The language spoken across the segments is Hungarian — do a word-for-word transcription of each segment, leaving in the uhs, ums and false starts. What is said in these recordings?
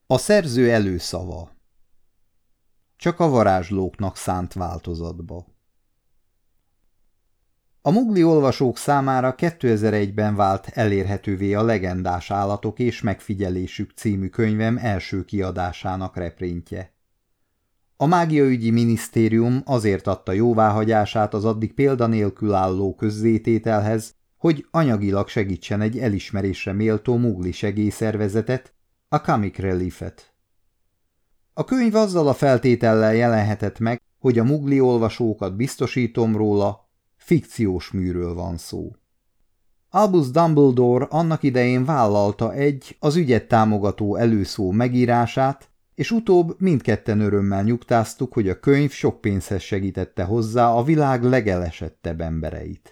A szerző előszava. Csak a varázslóknak szánt változatba. A Mowgli olvasók számára kétezer-egyben vált elérhetővé a Legendás állatok és megfigyelésük című könyvem első kiadásának reprintje. A mágiaügyi minisztérium azért adta jóváhagyását az addig példanélkül álló közzétételhez, hogy anyagilag segítsen egy elismerésre méltó Mowgli segélyszervezetet, a Comic Relief-et. A könyv azzal a feltétellel jelenhetett meg, hogy a Mowgli olvasókat biztosítom róla, fikciós műről van szó. Albus Dumbledore annak idején vállalta egy, az ügyet támogató előszó megírását, és utóbb mindketten örömmel nyugtáztuk, hogy a könyv sok pénzhez segítette hozzá a világ legelesettebb embereit.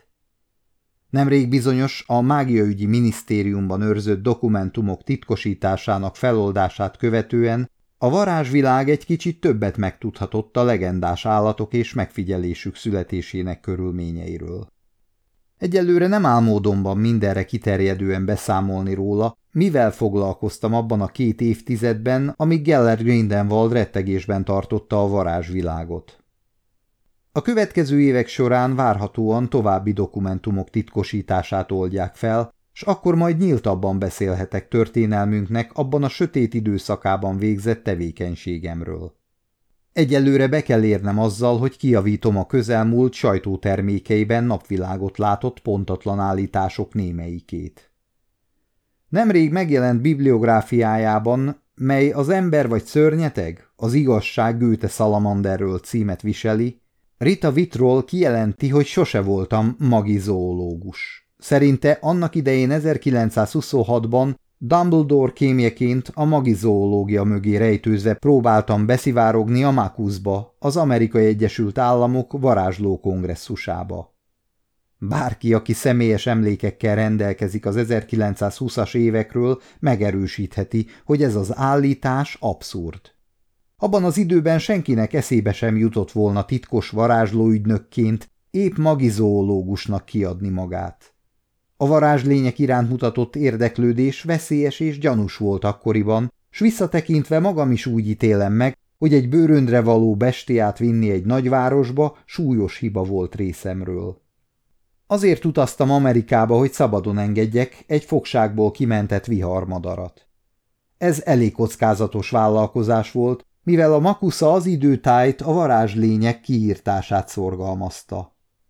Nemrég bizonyos a mágiaügyi minisztériumban őrzött dokumentumok titkosításának feloldását követően a varázsvilág egy kicsit többet megtudhatott a legendás állatok és megfigyelésük születésének körülményeiről. Egyelőre nem áll módonban mindenre kiterjedően beszámolni róla, mivel foglalkoztam abban a két évtizedben, amíg Gellert Grindelwald rettegésben tartotta a varázsvilágot. A következő évek során várhatóan további dokumentumok titkosítását oldják fel, s akkor majd nyíltabban beszélhetek történelmünknek abban a sötét időszakában végzett tevékenységemről. Egyelőre be kell érnem azzal, hogy kijavítom a közelmúlt sajtótermékeiben napvilágot látott pontatlan állítások némelyikét. Nemrég megjelent bibliográfiájában, mely Az ember vagy szörnyeteg, az igazság Goethe Salamanderről címet viseli, Rita Vitrol kijelenti, hogy sose voltam magizoológus. Szerinte annak idején ezerkilencszázhuszonhatban Dumbledore kémjeként a magizoológia mögé rejtőzve próbáltam beszivárogni a Makusba, az Amerikai Egyesült Államok varázsló kongresszusába. Bárki, aki személyes emlékekkel rendelkezik az ezerkilencszázhúszas évekről, megerősítheti, hogy ez az állítás abszurd. Abban az időben senkinek eszébe sem jutott volna titkos varázslóügynökként épp magizoológusnak kiadni magát. A varázslények iránt mutatott érdeklődés veszélyes és gyanús volt akkoriban, s visszatekintve magam is úgy ítélem meg, hogy egy bőröndre való bestiát vinni egy nagyvárosba súlyos hiba volt részemről. Azért utaztam Amerikába, hogy szabadon engedjek egy fogságból kimentett viharmadarat. Ez elég kockázatos vállalkozás volt, mivel a Makusza az időtájt a varázslények kiírtását szorgalmazta.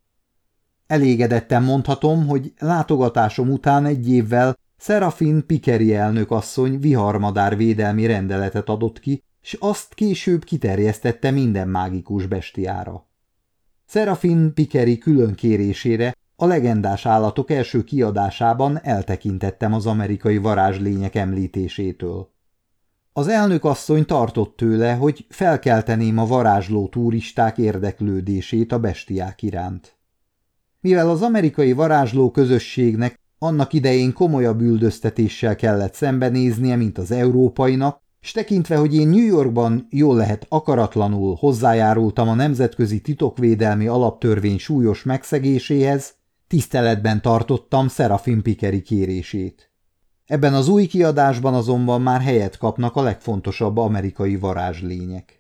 Elégedetten mondhatom, hogy látogatásom után egy évvel Serafin Pikeri elnökasszony viharmadár védelmi rendeletet adott ki, s azt később kiterjesztette minden mágikus bestiára. Serafin Pikeri külön kérésére a legendás állatok első kiadásában eltekintettem az amerikai varázslények említésétől. Az elnökasszony tartott tőle, hogy felkelteném a varázsló turisták érdeklődését a bestiák iránt. Mivel az amerikai varázsló közösségnek annak idején komolyabb üldöztetéssel kellett szembenéznie, mint az európainak, s tekintve, hogy én New Yorkban jól lehet akaratlanul hozzájárultam a nemzetközi titokvédelmi alaptörvény súlyos megszegéséhez, tiszteletben tartottam Serafin Pikeri kérését. Ebben az új kiadásban azonban már helyet kapnak a legfontosabb amerikai varázslények.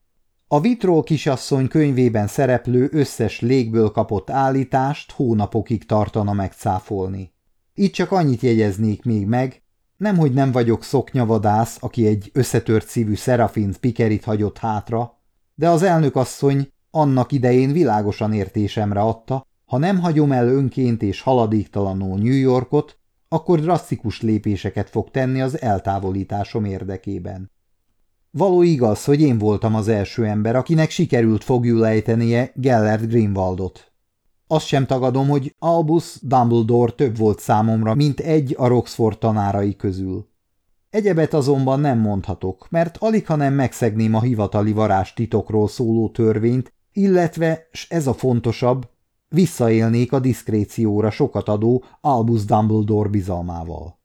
A Vitrol kisasszony könyvében szereplő összes légből kapott állítást hónapokig tartana megcáfolni. Itt csak annyit jegyeznék még meg, nemhogy nem vagyok szoknyavadász, aki egy összetört szívű Serafin Pikerit hagyott hátra, de az elnökasszony annak idején világosan értésemre adta, ha nem hagyom el önként és haladéktalanul New Yorkot, akkor drasztikus lépéseket fog tenni az eltávolításom érdekében. Való igaz, hogy én voltam az első ember, akinek sikerült foglyul ejtenie Gellert Grindelwaldot. Azt sem tagadom, hogy Albus Dumbledore több volt számomra, mint egy a Roxford tanárai közül. Egyebet azonban nem mondhatok, mert alighanem megszegném a hivatali varázstitokról szóló törvényt, illetve, s ez a fontosabb, visszaélnék a diszkrécióra sokat adó Albus Dumbledore bizalmával.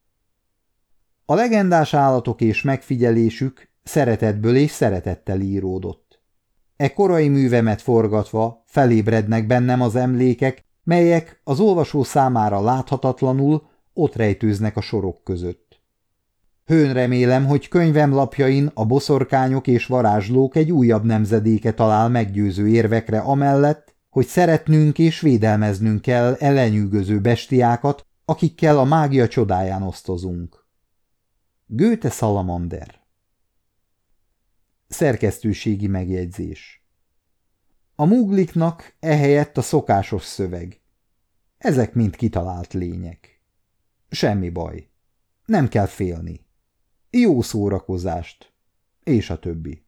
A legendás állatok és megfigyelésük szeretetből és szeretettel íródott. E korai művemet forgatva felébrednek bennem az emlékek, melyek az olvasó számára láthatatlanul ott rejtőznek a sorok között. Hőn remélem, hogy könyvem lapjain a boszorkányok és varázslók egy újabb nemzedéke talál meggyőző érvekre amellett, hogy szeretnünk és védelmeznünk kell ellenyűgöző bestiákat, akikkel a mágia csodáján osztozunk. Goethe Salamander. Szerkesztőségi megjegyzés. A Mowgliknak ehelyett a szokásos szöveg. Ezek mind kitalált lények. Semmi baj. Nem kell félni. Jó szórakozást. És a többi.